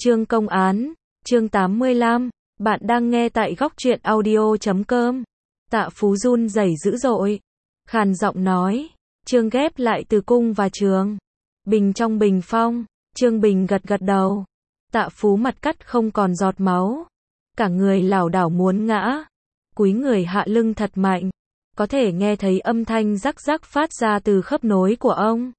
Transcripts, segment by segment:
Chương công án, chương 85, bạn đang nghe tại góc truyện audio.com. Tạ Phú run rẩy dữ dội, khàn giọng nói, Trương ghép lại từ cung và trường. Bình trong bình phong, Trương Bình gật gật đầu. Tạ Phú mặt cắt không còn giọt máu, cả người lảo đảo muốn ngã, cúi người hạ lưng thật mạnh, có thể nghe thấy âm thanh rắc rắc phát ra từ khớp nối của ông.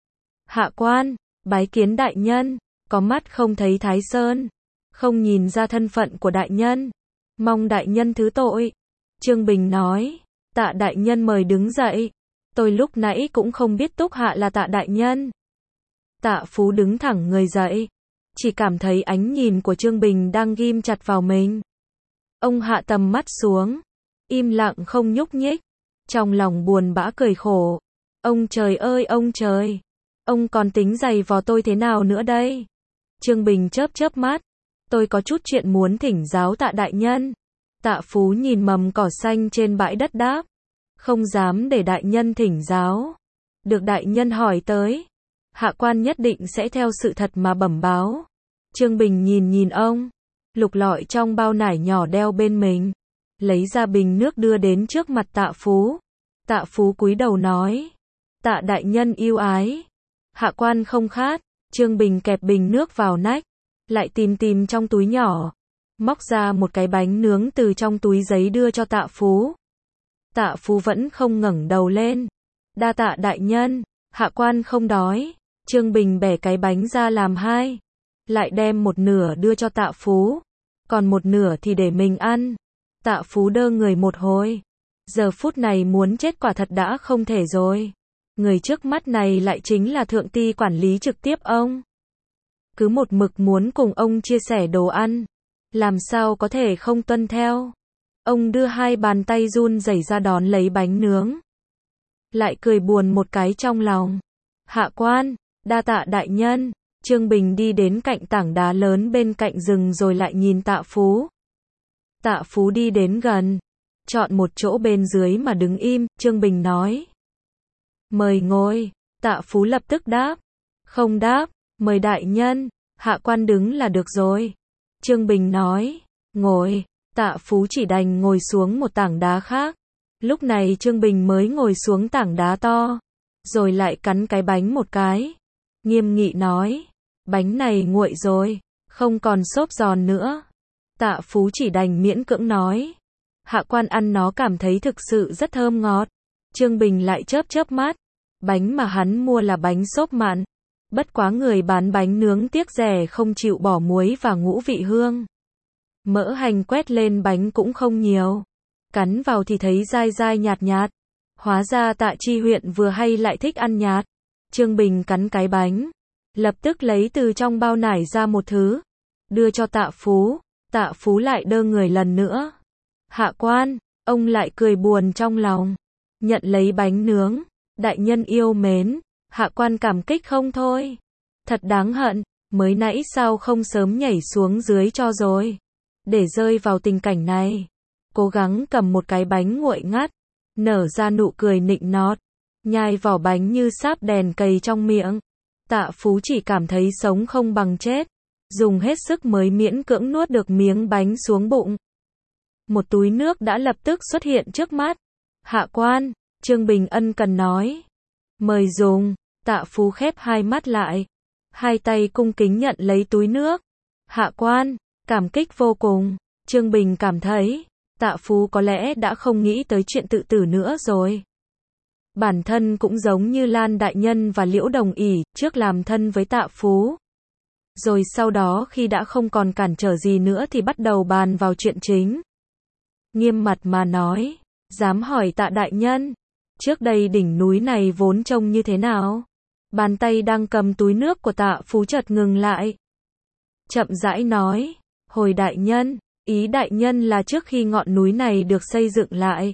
Hạ quan, bái kiến đại nhân, có mắt không thấy Thái Sơn, không nhìn ra thân phận của đại nhân, mong đại nhân thứ tội. Trương Bình nói, Tạ đại nhân mời đứng dậy, tôi lúc nãy cũng không biết Túc Hạ là Tạ đại nhân. Tạ Phú đứng thẳng người dậy, chỉ cảm thấy ánh nhìn của Trương Bình đang ghim chặt vào mình. Ông hạ tầm mắt xuống, im lặng không nhúc nhích, trong lòng buồn bã cười khổ. Ông trời ơi ông trời, ông còn tính giày vò tôi thế nào nữa đây? Trương Bình chớp chớp mắt, tôi có chút chuyện muốn thỉnh giáo Tạ đại nhân. Tạ Phú nhìn mầm cỏ xanh trên bãi đất đáp, không dám để đại nhân thỉnh giáo. Được đại nhân hỏi tới, hạ quan nhất định sẽ theo sự thật mà bẩm báo. Trương Bình nhìn ông, lục lọi trong bao nải nhỏ đeo bên mình, lấy ra bình nước đưa đến trước mặt Tạ Phú. Tạ Phú cúi đầu nói, Tạ đại nhân yêu ái, hạ quan không khát. Trương Bình kẹp bình nước vào nách, lại tìm trong túi nhỏ, móc ra một cái bánh nướng từ trong túi giấy đưa cho Tạ Phú. Tạ Phú vẫn không ngẩng đầu lên. Đa tạ đại nhân, hạ quan không đói. Trương Bình bẻ cái bánh ra làm hai, lại đem một nửa đưa cho Tạ Phú, còn một nửa thì để mình ăn. Tạ Phú đơ người một hồi, giờ phút này muốn chết quả thật đã không thể rồi. Người trước mắt này lại chính là thượng ty quản lý trực tiếp ông. Cứ một mực muốn cùng ông chia sẻ đồ ăn, làm sao có thể không tuân theo. Ông đưa hai bàn tay run rẩy ra đón lấy bánh nướng, lại cười buồn một cái trong lòng. Hạ quan, đa tạ đại nhân. Trương Bình đi đến cạnh tảng đá lớn bên cạnh rừng rồi lại nhìn Tạ Phú. Tạ Phú đi đến gần, chọn một chỗ bên dưới mà đứng im. Trương Bình nói, mời ngồi. Tạ Phú lập tức đáp, không đáp, mời đại nhân, hạ quan đứng là được rồi. Trương Bình nói, ngồi. Tạ Phú chỉ đành ngồi xuống một tảng đá khác. Lúc này Trương Bình mới ngồi xuống tảng đá to, rồi lại cắn cái bánh một cái, nghiêm nghị nói, bánh này nguội rồi, không còn xốp giòn nữa. Tạ Phú chỉ đành miễn cưỡng nói, hạ quan ăn nó cảm thấy thực sự rất thơm ngọt. Trương Bình lại chớp chớp mắt, bánh mà hắn mua là bánh xốp mặn, bất quá người bán bánh nướng tiếc rẻ không chịu bỏ muối và ngũ vị hương. Mỡ hành quét lên bánh cũng không nhiều, cắn vào thì thấy dai dai nhạt nhạt. Hóa ra Tạ Chi Huyện vừa hay lại thích ăn nhạt. Trương Bình cắn cái bánh, lập tức lấy từ trong bao nải ra một thứ, đưa cho Tạ Phú. Tạ Phú lại đơ người lần nữa. Hạ quan, ông lại cười buồn trong lòng, nhận lấy bánh nướng. Đại nhân yêu mến, hạ quan cảm kích không thôi. Thật đáng hận, mới nãy sao không sớm nhảy xuống dưới cho rồi, để rơi vào tình cảnh này. Cố gắng cầm một cái bánh nguội ngắt, nở ra nụ cười nịnh nọt, nhai vỏ bánh như sáp đèn cầy trong miệng. Tạ Phú chỉ cảm thấy sống không bằng chết, dùng hết sức mới miễn cưỡng nuốt được miếng bánh xuống bụng. Một túi nước đã lập tức xuất hiện trước mắt. Hạ quan, Trương Bình ân cần nói, mời dùng. Tạ Phú khép hai mắt lại, hai tay cung kính nhận lấy túi nước. Hạ quan, cảm kích vô cùng. Trương Bình cảm thấy, Tạ Phú có lẽ đã không nghĩ tới chuyện tự tử nữa rồi. Bản thân cũng giống như Lan đại nhân và Liễu Đồng ỷ, trước làm thân với Tạ Phú, rồi sau đó khi đã không còn cản trở gì nữa thì bắt đầu bàn vào chuyện chính. Nghiêm mặt mà nói, dám hỏi Tạ đại nhân, trước đây đỉnh núi này vốn trông như thế nào? Bàn tay đang cầm túi nước của Tạ Phú chợt ngừng lại, chậm rãi nói, hồi đại nhân, ý đại nhân là trước khi ngọn núi này được xây dựng lại,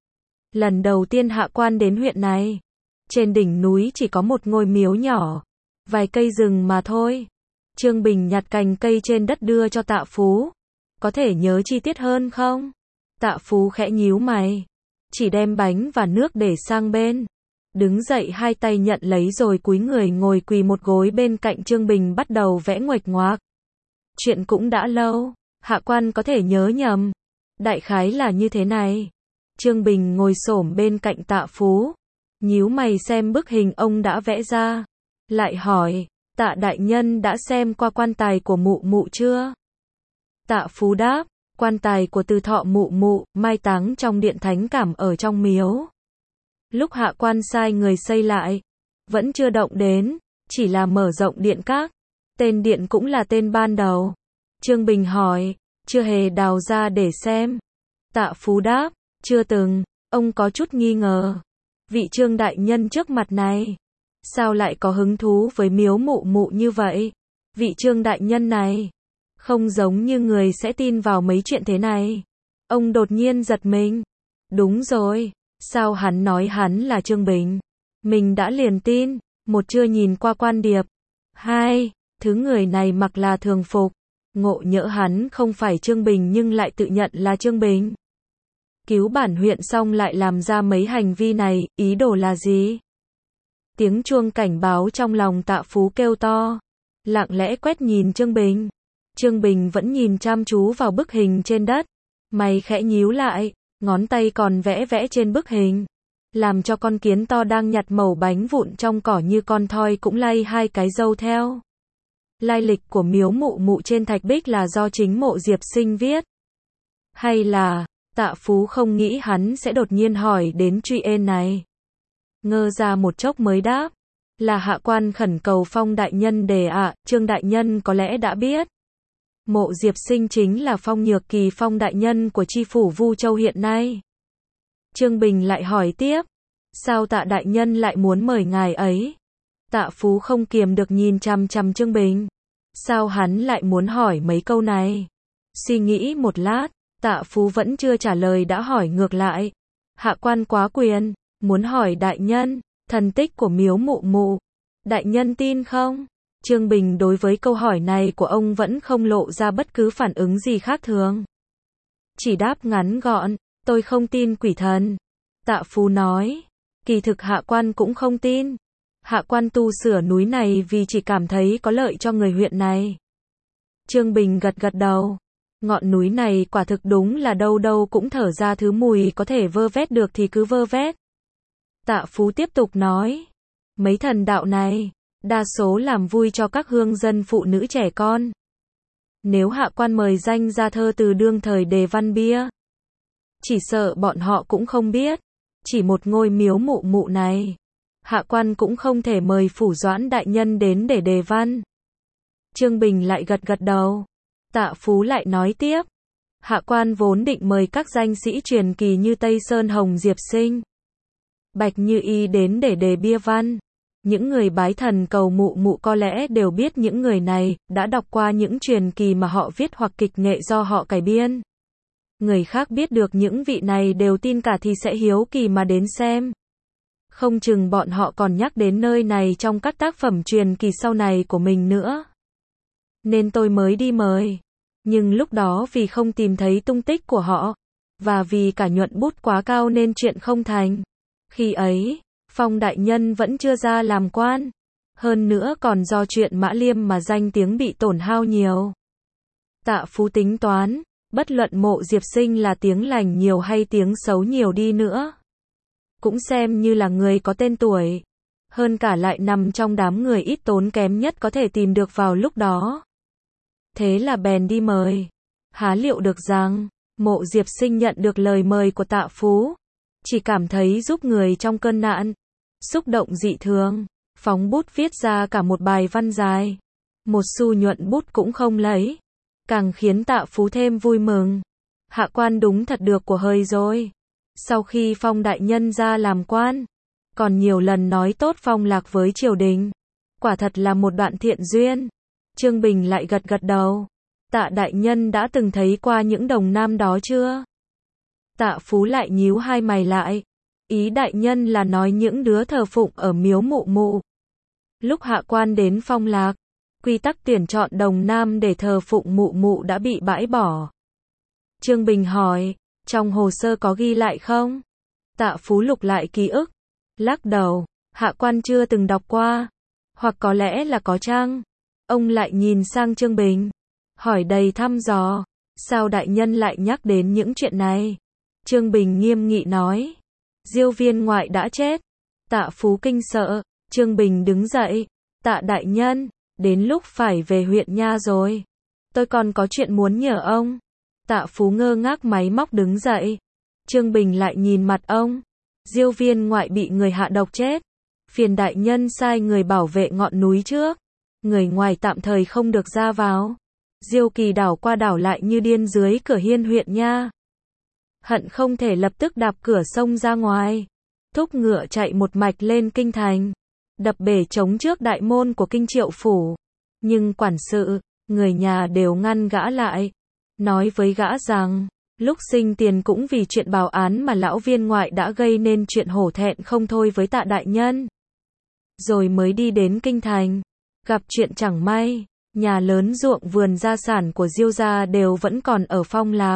lần đầu tiên hạ quan đến huyện này, trên đỉnh núi chỉ có một ngôi miếu nhỏ, vài cây rừng mà thôi. Trương Bình nhặt cành cây trên đất đưa cho Tạ Phú, có thể nhớ chi tiết hơn không? Tạ Phú khẽ nhíu mày, chỉ đem bánh và nước để sang bên, đứng dậy hai tay nhận lấy rồi cúi người ngồi quỳ một gối bên cạnh Trương Bình bắt đầu vẽ nguệch ngoạc. Chuyện cũng đã lâu, hạ quan có thể nhớ nhầm. Đại khái là như thế này. Trương Bình ngồi xổm bên cạnh Tạ Phú, nhíu mày xem bức hình ông đã vẽ ra. Lại hỏi, Tạ đại nhân đã xem qua quan tài của mụ mụ chưa? Tạ Phú đáp, quan tài của Từ Thọ mụ mụ, mai táng trong điện Thánh Cảm ở trong miếu. Lúc hạ quan sai người xây lại, vẫn chưa động đến, chỉ là mở rộng điện các. Tên điện cũng là tên ban đầu. Trương Bình hỏi, chưa hề đào ra để xem. Tạ Phú đáp, chưa từng. Ông có chút nghi ngờ. Vị Trương đại nhân trước mặt này, sao lại có hứng thú với miếu mụ mụ như vậy? Vị Trương đại nhân này, không giống như người sẽ tin vào mấy chuyện thế này. Ông đột nhiên giật mình. Đúng rồi, sao hắn nói hắn là Trương Bình? Mình đã liền tin. Một, chưa nhìn qua quan điệp. Hai, thứ người này mặc là thường phục. Ngộ nhỡ hắn không phải Trương Bình nhưng lại tự nhận là Trương Bình. Cứu bản huyện xong lại làm ra mấy hành vi này, ý đồ là gì? Tiếng chuông cảnh báo trong lòng Tạ Phú kêu to. Lặng lẽ quét nhìn Trương Bình. Trương Bình vẫn nhìn chăm chú vào bức hình trên đất. Mày khẽ nhíu lại, ngón tay còn vẽ vẽ trên bức hình. Làm cho con kiến to đang nhặt mẩu bánh vụn trong cỏ như con thoi cũng lay hai cái râu theo. Lai lịch của miếu mụ mụ trên thạch bích là do chính Mộ Diệp Sinh viết. Hay là, Tạ Phú không nghĩ hắn sẽ đột nhiên hỏi đến chuyện này. Ngơ ra một chốc mới đáp. Là hạ quan khẩn cầu Phong đại nhân đề ạ, Trương đại nhân có lẽ đã biết. Mộ Diệp Sinh chính là Phong Nhược Kỳ Phong đại nhân của chi phủ Vu Châu hiện nay. Trương Bình lại hỏi tiếp. Sao Tạ đại nhân lại muốn mời ngài ấy? Tạ Phú không kiềm được nhìn chằm chằm Trương Bình. Sao hắn lại muốn hỏi mấy câu này? Suy nghĩ một lát, Tạ Phú vẫn chưa trả lời đã hỏi ngược lại. Hạ quan quá quyền, muốn hỏi đại nhân, thần tích của miếu mụ mụ. Đại nhân tin không? Trương Bình đối với câu hỏi này của ông vẫn không lộ ra bất cứ phản ứng gì khác thường. Chỉ đáp ngắn gọn, tôi không tin quỷ thần. Tạ Phú nói, kỳ thực hạ quan cũng không tin. Hạ quan tu sửa núi này vì chỉ cảm thấy có lợi cho người huyện này. Trương Bình gật gật đầu. Ngọn núi này quả thực đúng là đâu đâu cũng thở ra thứ mùi có thể vơ vét được thì cứ vơ vét. Tạ Phú tiếp tục nói, mấy thần đạo này, đa số làm vui cho các hương dân phụ nữ trẻ con. Nếu hạ quan mời danh ra thơ từ đương thời Đề Văn Bia, chỉ sợ bọn họ cũng không biết. Chỉ một ngôi miếu mụ mụ này, hạ quan cũng không thể mời Phủ Doãn đại nhân đến để đề văn. Trương Bình lại gật gật đầu. Tạ Phú lại nói tiếp. Hạ quan vốn định mời các danh sĩ truyền kỳ như Tây Sơn Hồng Diệp Sinh, Bạch Như Y đến để đề bia văn. Những người bái thần cầu mụ mụ có lẽ đều biết những người này, đã đọc qua những truyền kỳ mà họ viết hoặc kịch nghệ do họ cải biên. Người khác biết được những vị này đều tin cả thì sẽ hiếu kỳ mà đến xem. Không chừng bọn họ còn nhắc đến nơi này trong các tác phẩm truyền kỳ sau này của mình nữa. Nên tôi mới đi mời. Nhưng lúc đó vì không tìm thấy tung tích của họ, và vì cả nhuận bút quá cao nên chuyện không thành. Khi ấy, Phong đại nhân vẫn chưa ra làm quan. Hơn nữa còn do chuyện Mã Liêm mà danh tiếng bị tổn hao nhiều. Tạ Phú tính toán, bất luận Mộ Diệp Sinh là tiếng lành nhiều hay tiếng xấu nhiều đi nữa, cũng xem như là người có tên tuổi. Hơn cả lại nằm trong đám người ít tốn kém nhất có thể tìm được vào lúc đó. Thế là bèn đi mời. Há liệu được rằng, Mộ Diệp Sinh nhận được lời mời của Tạ Phú, chỉ cảm thấy giúp người trong cơn nạn, xúc động dị thường, phóng bút viết ra cả một bài văn dài. Một xu nhuận bút cũng không lấy, càng khiến Tạ Phú thêm vui mừng. Hạ quan đúng thật được của hời rồi. Sau khi Phong đại nhân ra làm quan, còn nhiều lần nói tốt Phong lạc với triều đình. Quả thật là một đoạn thiện duyên. Trương Bình lại gật gật đầu. Tạ đại nhân đã từng thấy qua những đồng nam đó chưa? Tạ Phú lại nhíu hai mày lại. Ý đại nhân là nói những đứa thờ phụng ở miếu mụ mụ. Lúc hạ quan đến Phong lạc, quy tắc tuyển chọn đồng nam để thờ phụng mụ mụ đã bị bãi bỏ. Trương Bình hỏi, trong hồ sơ có ghi lại không? Tạ Phú lục lại ký ức, lắc đầu, hạ quan chưa từng đọc qua. Hoặc có lẽ là có chăng? Ông lại nhìn sang Trương Bình, hỏi đầy thăm dò. Sao đại nhân lại nhắc đến những chuyện này? Trương Bình nghiêm nghị nói. Diêu viên ngoại đã chết. Tạ Phú kinh sợ. Trương Bình đứng dậy. Tạ đại nhân, đến lúc phải về huyện nha rồi. Tôi còn có chuyện muốn nhờ ông. Tạ Phú ngơ ngác máy móc đứng dậy. Trương Bình lại nhìn mặt ông. Diêu viên ngoại bị người hạ độc chết. Phiền đại nhân sai người bảo vệ ngọn núi trước. Người ngoài tạm thời không được ra vào. Diêu Kỳ đảo qua đảo lại như điên dưới cửa hiên huyện nha. Hận không thể lập tức đạp cửa sông ra ngoài. Thúc ngựa chạy một mạch lên kinh thành. Đập bể trống trước đại môn của kinh Triệu phủ. Nhưng quản sự, người nhà đều ngăn gã lại. Nói với gã rằng, lúc sinh tiền cũng vì chuyện báo án mà lão viên ngoại đã gây nên chuyện hổ thẹn không thôi với Tạ đại nhân. Rồi mới đi đến kinh thành. Gặp chuyện chẳng may, nhà lớn ruộng vườn gia sản của Diêu gia đều vẫn còn ở Phong Lạc.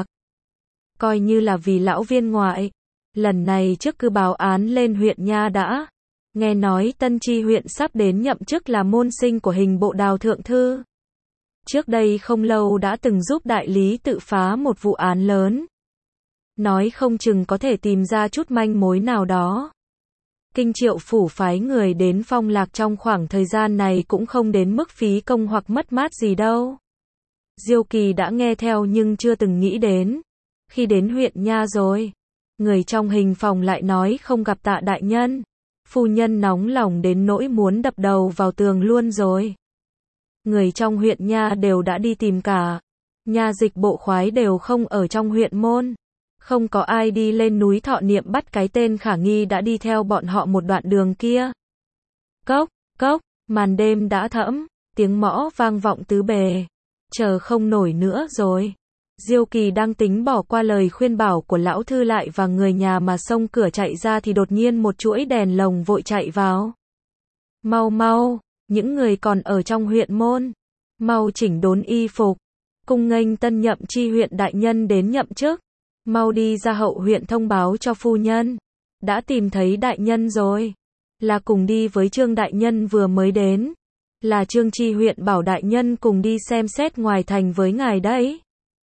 Coi như là vì lão viên ngoại. Lần này trước cứ báo án lên huyện nha đã. Nghe nói Tân Tri huyện sắp đến nhậm chức là môn sinh của hình bộ Đào thượng thư. Trước đây không lâu đã từng giúp đại lý tự phá một vụ án lớn. Nói không chừng có thể tìm ra chút manh mối nào đó. Kinh Triệu phủ phái người đến Phong Lạc trong khoảng thời gian này cũng không đến mức phí công hoặc mất mát gì đâu. Diêu Kỳ đã nghe theo nhưng chưa từng nghĩ đến. Khi đến huyện nha rồi, người trong hình phòng lại nói không gặp Tạ đại nhân. Phu nhân nóng lòng đến nỗi muốn đập đầu vào tường luôn rồi. Người trong huyện nha đều đã đi tìm cả. Nha dịch bộ khoái đều không ở trong huyện môn. Không có ai đi lên núi Thọ Niệm bắt cái tên khả nghi đã đi theo bọn họ một đoạn đường kia. Cốc, cốc, màn đêm đã thẫm, tiếng mõ vang vọng tứ bề. Chờ không nổi nữa rồi. Diêu Kỳ đang tính bỏ qua lời khuyên bảo của lão thư lại và người nhà mà xông cửa chạy ra thì đột nhiên một chuỗi đèn lồng vội chạy vào. Mau mau, những người còn ở trong huyện môn, mau chỉnh đốn y phục, cung nghênh tân nhậm tri huyện đại nhân đến nhậm chức. Mau đi ra hậu huyện thông báo cho phu nhân. Đã tìm thấy đại nhân rồi. Là cùng đi với Trương đại nhân vừa mới đến. Là Trương tri huyện bảo đại nhân cùng đi xem xét ngoài thành với ngài đấy.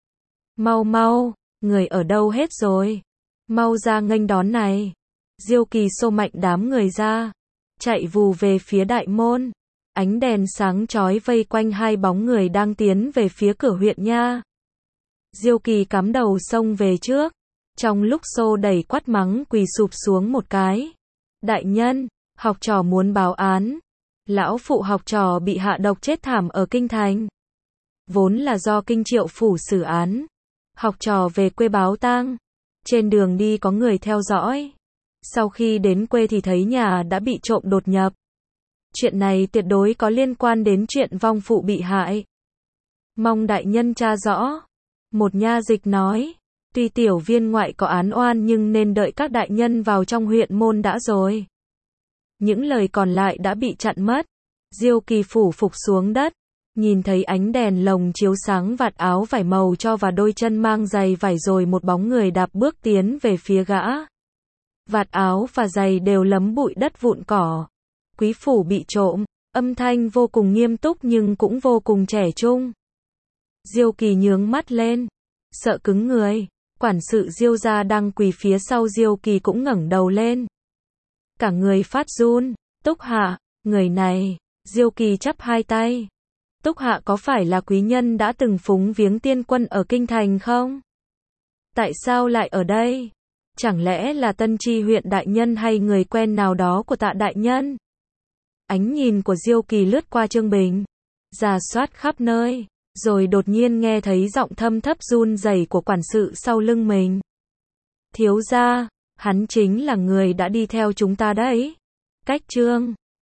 Mau mau, người ở đâu hết rồi? Mau ra nghênh đón này. Diêu Kỳ xô mạnh đám người ra. Chạy vù về phía đại môn. Ánh đèn sáng chói vây quanh hai bóng người đang tiến về phía cửa huyện nha. Diêu Kỳ cắm đầu xông về trước. Trong lúc xô đẩy quát mắng quỳ sụp xuống một cái. Đại nhân, học trò muốn báo án. Lão phụ học trò bị hạ độc chết thảm ở kinh thành. Vốn là do kinh Triệu phủ xử án. Học trò về quê báo tang. Trên đường đi có người theo dõi. Sau khi đến quê thì thấy nhà đã bị trộm đột nhập. Chuyện này tuyệt đối có liên quan đến chuyện vong phụ bị hại. Mong đại nhân tra rõ. Một nha dịch nói, tuy tiểu viên ngoại có án oan nhưng nên đợi các đại nhân vào trong huyện môn đã rồi. Những lời còn lại đã bị chặn mất. Diêu Kỳ phủ phục xuống đất, nhìn thấy ánh đèn lồng chiếu sáng vạt áo vải màu cho và đôi chân mang giày vải rồi một bóng người đạp bước tiến về phía gã. Vạt áo và giày đều lấm bụi đất vụn cỏ. Quý phủ bị trộm, âm thanh vô cùng nghiêm túc nhưng cũng vô cùng trẻ trung. Diêu Kỳ nhướng mắt lên, sợ cứng người. Quản sự Diêu gia đang quỳ phía sau Diêu Kỳ cũng ngẩng đầu lên. Cả người phát run. Túc Hạ, người này. Diêu Kỳ chắp hai tay. Túc Hạ có phải là quý nhân đã từng phúng viếng tiên quân ở kinh thành không? Tại sao lại ở đây? Chẳng lẽ là Tân Tri huyện đại nhân hay người quen nào đó của Tạ đại nhân? Ánh nhìn của Diêu Kỳ lướt qua Trương Bình, rà soát khắp nơi, rồi đột nhiên nghe thấy giọng thâm thấp run rẩy của quản sự sau lưng mình. Thiếu gia, hắn chính là người đã đi theo chúng ta đấy. Cách Trương